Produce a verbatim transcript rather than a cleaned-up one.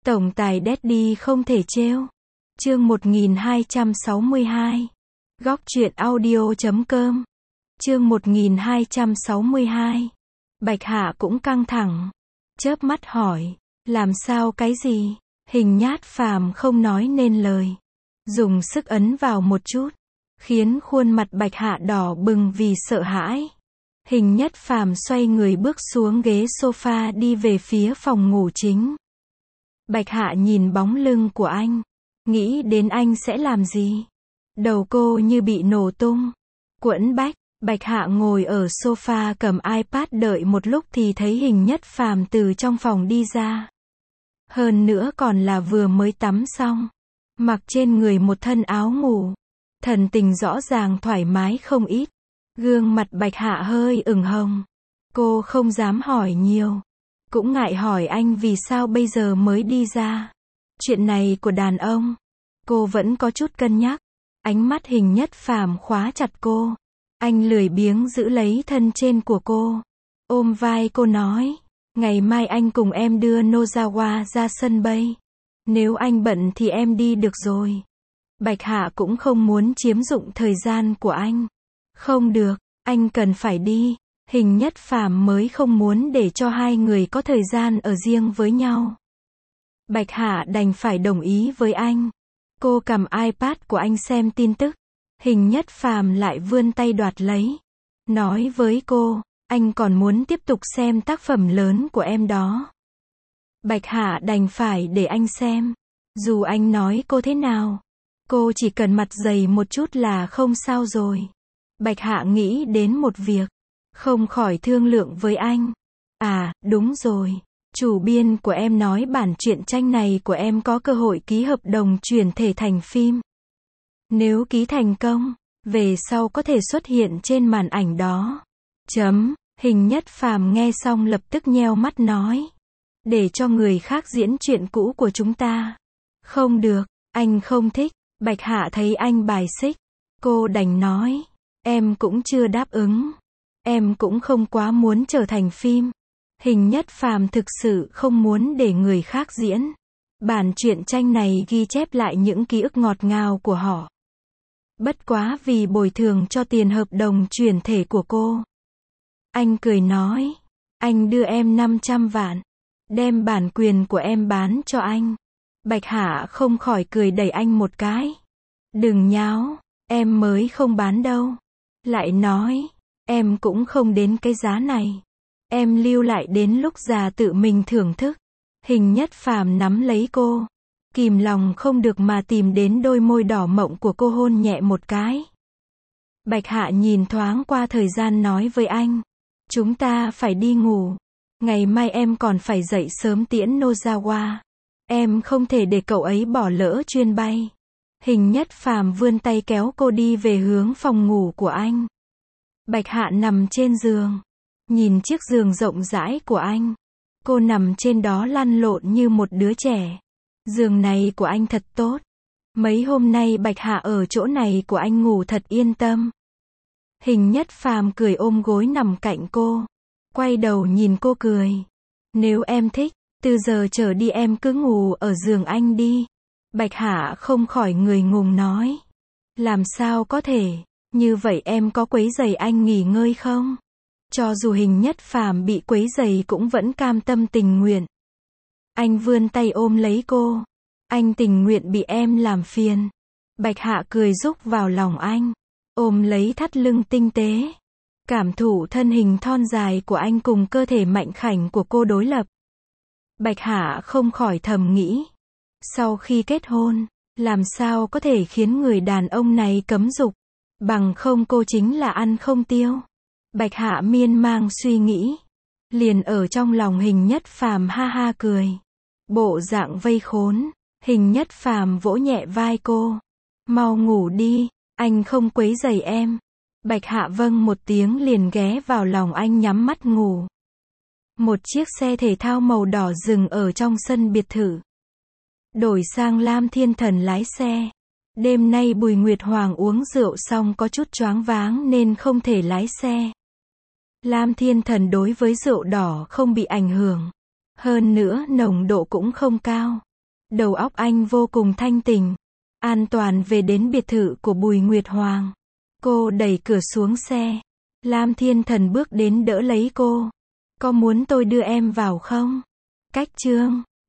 Tổng tài Daddy không thể trêu. Chương một nghìn hai trăm sáu mươi hai. Góc truyện audio chấm com. Chương một nghìn hai trăm sáu mươi hai. Bạch Hạ cũng căng thẳng. Chớp mắt hỏi. Làm sao cái gì? Hình Nhát Phàm không nói nên lời. Dùng sức ấn vào một chút. Khiến khuôn mặt Bạch Hạ đỏ bừng vì sợ hãi. Hình Nhất Phàm xoay người bước xuống ghế sofa đi về phía phòng ngủ chính. Bạch Hạ nhìn bóng lưng của anh. Nghĩ đến anh sẽ làm gì? Đầu cô như bị nổ tung. Quẫn bách, Bạch Hạ ngồi ở sofa cầm iPad đợi một lúc thì thấy Hình Nhất Phàm từ trong phòng đi ra. Hơn nữa còn là vừa mới tắm xong. Mặc trên người một thân áo ngủ. Thần tình rõ ràng thoải mái không ít. Gương mặt Bạch Hạ hơi ửng hồng. Cô không dám hỏi nhiều. Cũng ngại hỏi anh vì sao bây giờ mới đi ra. Chuyện này của đàn ông. Cô vẫn có chút cân nhắc. Ánh mắt Hình Nhất Phàm khóa chặt cô. Anh lười biếng giữ lấy thân trên của cô. Ôm vai cô nói. Ngày mai anh cùng em đưa Nozawa ra sân bay. Nếu anh bận thì em đi được rồi. Bạch Hạ cũng không muốn chiếm dụng thời gian của anh. Không được, anh cần phải đi. Hình Nhất Phàm mới không muốn để cho hai người có thời gian ở riêng với nhau. Bạch Hạ đành phải đồng ý với anh. Cô cầm iPad của anh xem tin tức. Hình Nhất Phàm lại vươn tay đoạt lấy. Nói với cô, anh còn muốn tiếp tục xem tác phẩm lớn của em đó. Bạch Hạ đành phải để anh xem. Dù anh nói cô thế nào, cô chỉ cần mặt dày một chút là không sao rồi. Bạch Hạ nghĩ đến một việc. Không khỏi thương lượng với anh. À, đúng rồi. Chủ biên của em nói bản truyện tranh này của em có cơ hội ký hợp đồng chuyển thể thành phim. Nếu ký thành công, về sau có thể xuất hiện trên màn ảnh đó. Chấm, Hình Nhất Phàm nghe xong lập tức nheo mắt nói. Để cho người khác diễn chuyện cũ của chúng ta. Không được, anh không thích. Bạch Hạ thấy anh bài xích. Cô đành nói. Em cũng chưa đáp ứng. Em cũng không quá muốn trở thành phim. Hình Nhất Phàm thực sự không muốn để người khác diễn. Bản truyện tranh này ghi chép lại những ký ức ngọt ngào của họ. Bất quá vì bồi thường cho tiền hợp đồng chuyển thể của cô. Anh cười nói. Anh đưa em năm trăm vạn. Đem bản quyền của em bán cho anh. Bạch Hạ không khỏi cười đẩy anh một cái. Đừng nháo. Em mới không bán đâu. Lại nói. Em cũng không đến cái giá này. Em lưu lại đến lúc già tự mình thưởng thức. Hình Nhất Phàm nắm lấy cô. Kìm lòng không được mà tìm đến đôi môi đỏ mọng của cô hôn nhẹ một cái. Bạch Hạ nhìn thoáng qua thời gian nói với anh. Chúng ta phải đi ngủ. Ngày mai em còn phải dậy sớm tiễn Nozawa. Em không thể để cậu ấy bỏ lỡ chuyến bay. Hình Nhất Phàm vươn tay kéo cô đi về hướng phòng ngủ của anh. Bạch Hạ nằm trên giường. Nhìn chiếc giường rộng rãi của anh. Cô nằm trên đó lăn lộn như một đứa trẻ. Giường này của anh thật tốt. Mấy hôm nay Bạch Hạ ở chỗ này của anh ngủ thật yên tâm. Hình Nhất Phàm cười ôm gối nằm cạnh cô. Quay đầu nhìn cô cười. Nếu em thích, từ giờ trở đi em cứ ngủ ở giường anh đi. Bạch Hạ không khỏi người ngùng nói. Làm sao có thể, như vậy em có quấy rầy anh nghỉ ngơi không? Cho dù Hình Nhất Phàm bị quấy rầy cũng vẫn cam tâm tình nguyện. Anh vươn tay ôm lấy cô. Anh tình nguyện bị em làm phiền. Bạch Hạ cười rúc vào lòng anh. Ôm lấy thắt lưng tinh tế. Cảm thụ thân hình thon dài của anh cùng cơ thể mạnh khảnh của cô đối lập. Bạch Hạ không khỏi thầm nghĩ. Sau khi kết hôn, làm sao có thể khiến người đàn ông này cấm dục. Bằng không cô chính là ăn không tiêu. Bạch Hạ miên man suy nghĩ. Liền ở trong lòng Hình Nhất Phàm ha ha cười. Bộ dạng vây khốn. Hình Nhất Phàm vỗ nhẹ vai cô. Mau ngủ đi, anh không quấy rầy em. Bạch Hạ vâng một tiếng liền ghé vào lòng anh nhắm mắt ngủ. Một chiếc xe thể thao màu đỏ dừng ở trong sân biệt thự. Đổi sang Lam Thiên Thần lái xe. Đêm nay Bùi Nguyệt Hoàng uống rượu xong có chút choáng váng nên không thể lái xe. Lam Thiên Thần đối với rượu đỏ không bị ảnh hưởng. Hơn nữa nồng độ cũng không cao. Đầu óc anh vô cùng thanh tỉnh. An toàn về đến biệt thự của Bùi Nguyệt Hoàng. Cô đẩy cửa xuống xe. Lam Thiên Thần bước đến đỡ lấy cô. Có muốn tôi đưa em vào không? Cách chương